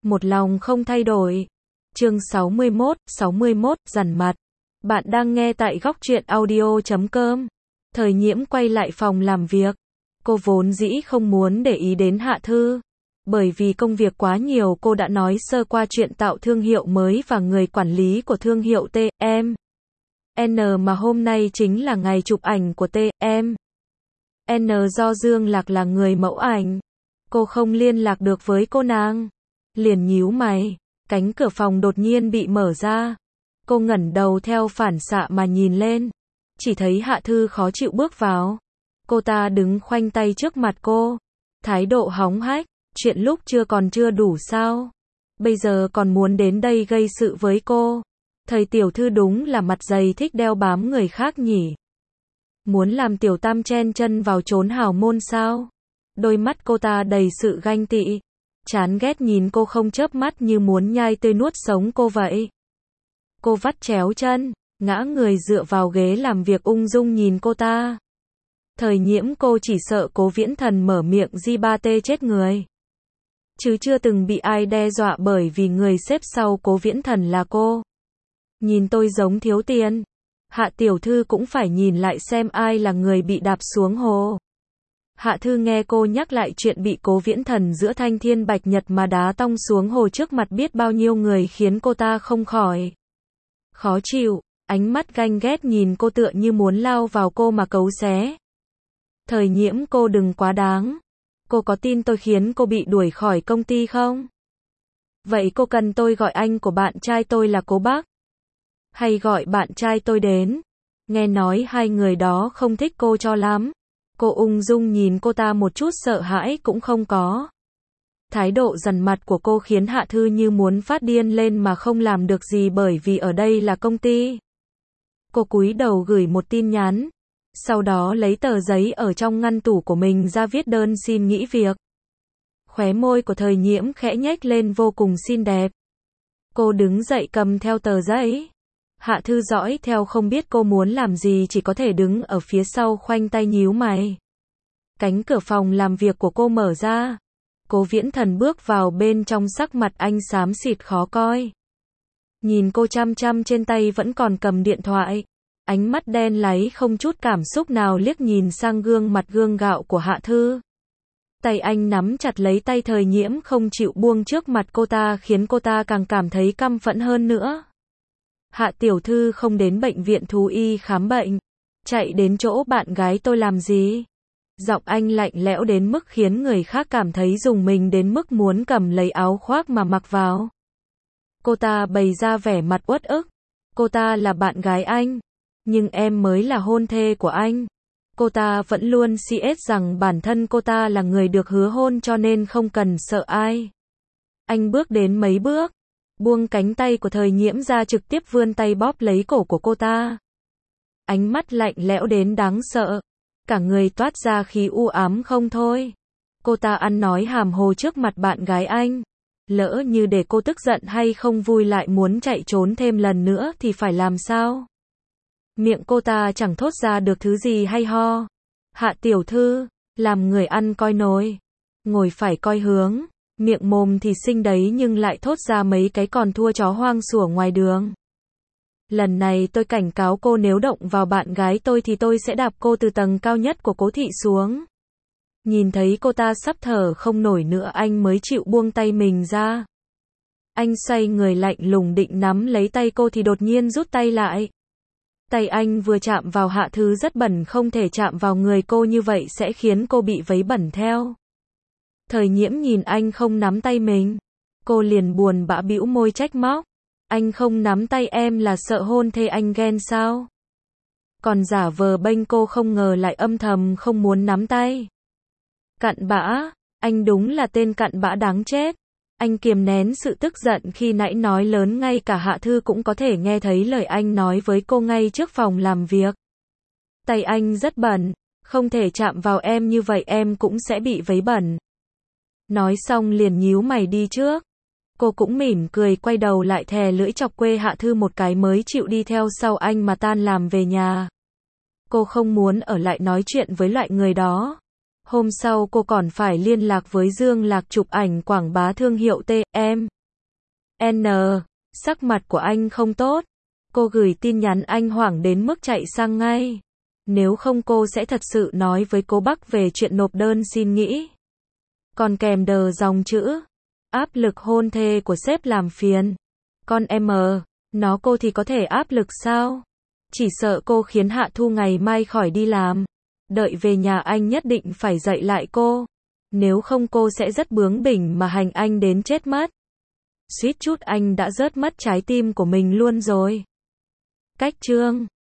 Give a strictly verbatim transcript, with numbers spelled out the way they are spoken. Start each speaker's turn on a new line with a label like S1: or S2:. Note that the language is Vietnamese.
S1: một lòng không thay đổi. Chương sáu mươi mốt, sáu mươi mốt, dằn mặt. Bạn đang nghe tại góc truyện audio chấm com. Thời Nhiễm quay lại phòng làm việc. Cô vốn dĩ không muốn để ý đến Hạ Thư. Bởi vì công việc quá nhiều, cô đã nói sơ qua chuyện tạo thương hiệu mới và người quản lý của thương hiệu T M N, mà hôm nay chính là ngày chụp ảnh của T M N do Dương Lạc là người mẫu ảnh. Cô không liên lạc được với cô nàng. Liền nhíu mày. Cánh cửa phòng đột nhiên bị mở ra. Cô ngẩng đầu theo phản xạ mà nhìn lên. Chỉ thấy Hạ Thư khó chịu bước vào. Cô ta đứng khoanh tay trước mặt cô. Thái độ hóng hách. Chuyện lúc chưa còn chưa đủ sao? Bây giờ còn muốn đến đây gây sự với cô. Thầy tiểu thư đúng là mặt dày thích đeo bám người khác nhỉ. Muốn làm tiểu tam chen chân vào chốn hào môn sao? Đôi mắt cô ta đầy sự ganh tị. Chán ghét nhìn cô không chớp mắt như muốn nhai tươi nuốt sống cô vậy. Cô vắt chéo chân, ngã người dựa vào ghế làm việc ung dung nhìn cô ta. Thời Nhiễm cô chỉ sợ Cố Viễn Thần mở miệng di ba tê chết người. Chứ chưa từng bị ai đe dọa bởi vì người xếp sau Cố Viễn Thần là cô. Nhìn tôi giống thiếu tiền. Hạ tiểu thư cũng phải nhìn lại xem ai là người bị đạp xuống hồ. Hạ Thư nghe cô nhắc lại chuyện bị Cố Viễn Thần giữa Thanh Thiên Bạch Nhật mà đá tong xuống hồ trước mặt biết bao nhiêu người khiến cô ta không khỏi khó chịu, ánh mắt ganh ghét nhìn cô tựa như muốn lao vào cô mà cấu xé. Thời Nhiễm cô đừng quá đáng. Cô có tin tôi khiến cô bị đuổi khỏi công ty không? Vậy cô cần tôi gọi anh của bạn trai tôi là Cố Bác? Hay gọi bạn trai tôi đến? Nghe nói hai người đó không thích cô cho lắm. Cô ung dung nhìn cô ta một chút sợ hãi cũng không có. Thái độ dằn mặt của cô khiến Hạ Thư như muốn phát điên lên mà không làm được gì bởi vì ở đây là công ty. Cô cúi đầu gửi một tin nhắn. Sau đó lấy tờ giấy ở trong ngăn tủ của mình ra viết đơn xin nghỉ việc. Khóe môi của Thời Nhiễm khẽ nhếch lên vô cùng xinh đẹp. Cô đứng dậy cầm theo tờ giấy. Hạ Thư dõi theo không biết cô muốn làm gì, chỉ có thể đứng ở phía sau khoanh tay nhíu mày. Cánh cửa phòng làm việc của cô mở ra. Cố Viễn Thần bước vào bên trong, sắc mặt anh xám xịt khó coi. Nhìn cô chăm chăm trên tay vẫn còn cầm điện thoại. Ánh mắt đen láy không chút cảm xúc nào liếc nhìn sang gương mặt gương gạo của Hạ Thư. Tay anh nắm chặt lấy tay Thời Nhiễm không chịu buông trước mặt cô ta khiến cô ta càng cảm thấy căm phẫn hơn nữa. Hạ tiểu thư không đến bệnh viện thú y khám bệnh. Chạy đến chỗ bạn gái tôi làm gì? Giọng anh lạnh lẽo đến mức khiến người khác cảm thấy rùng mình đến mức muốn cầm lấy áo khoác mà mặc vào. Cô ta bày ra vẻ mặt uất ức. Cô ta là bạn gái anh. Nhưng em mới là hôn thê của anh. Cô ta vẫn luôn xê ét rằng bản thân cô ta là người được hứa hôn cho nên không cần sợ ai. Anh bước đến mấy bước. Buông cánh tay của Thời Nhiễm ra, trực tiếp vươn tay bóp lấy cổ của cô ta. Ánh mắt lạnh lẽo đến đáng sợ. Cả người toát ra khí u ám không thôi. Cô ta ăn nói hàm hồ trước mặt bạn gái anh. Lỡ như để cô tức giận hay không vui lại muốn chạy trốn thêm lần nữa thì phải làm sao? Miệng cô ta chẳng thốt ra được thứ gì hay ho. Hạ tiểu thư, làm người ăn coi nồi. Ngồi phải coi hướng. Miệng mồm thì xinh đấy nhưng lại thốt ra mấy cái còn thua chó hoang sủa ngoài đường. Lần này tôi cảnh cáo cô, nếu động vào bạn gái tôi thì tôi sẽ đạp cô từ tầng cao nhất của Cố thị xuống. Nhìn thấy cô ta sắp thở không nổi nữa anh mới chịu buông tay mình ra. Anh xoay người lạnh lùng định nắm lấy tay cô thì đột nhiên rút tay lại. Tay anh vừa chạm vào Hạ Thư rất bẩn, không thể chạm vào người cô như vậy sẽ khiến cô bị vấy bẩn theo. Thời Nhiễm nhìn anh không nắm tay mình. Cô liền buồn bã bĩu môi trách móc. Anh không nắm tay em là sợ hôn thê anh ghen sao? Còn giả vờ bênh cô, không ngờ lại âm thầm không muốn nắm tay. Cặn bã, anh đúng là tên cặn bã đáng chết. Anh kiềm nén sự tức giận khi nãy nói lớn, ngay cả Hạ Thư cũng có thể nghe thấy lời anh nói với cô ngay trước phòng làm việc. Tay anh rất bẩn, không thể chạm vào em như vậy em cũng sẽ bị vấy bẩn. Nói xong liền nhíu mày đi trước. Cô cũng mỉm cười quay đầu lại thè lưỡi chọc quê Hạ Thư một cái mới chịu đi theo sau anh mà tan làm về nhà. Cô không muốn ở lại nói chuyện với loại người đó. Hôm sau cô còn phải liên lạc với Dương Lạc chụp ảnh quảng bá thương hiệu T M N. Sắc mặt của anh không tốt. Cô gửi tin nhắn anh hoảng đến mức chạy sang ngay. Nếu không cô sẽ thật sự nói với cô Bắc về chuyện nộp đơn xin nghỉ. Còn kèm đờ dòng chữ. Áp lực hôn thê của sếp làm phiền. Con em M. Nó cô thì có thể áp lực sao? Chỉ sợ cô khiến Hạ Thu ngày mai khỏi đi làm. Đợi về nhà anh nhất định phải dạy lại cô. Nếu không cô sẽ rất bướng bỉnh mà hành anh đến chết mất. Suýt chút anh đã rớt mất trái tim của mình luôn rồi. Cách chương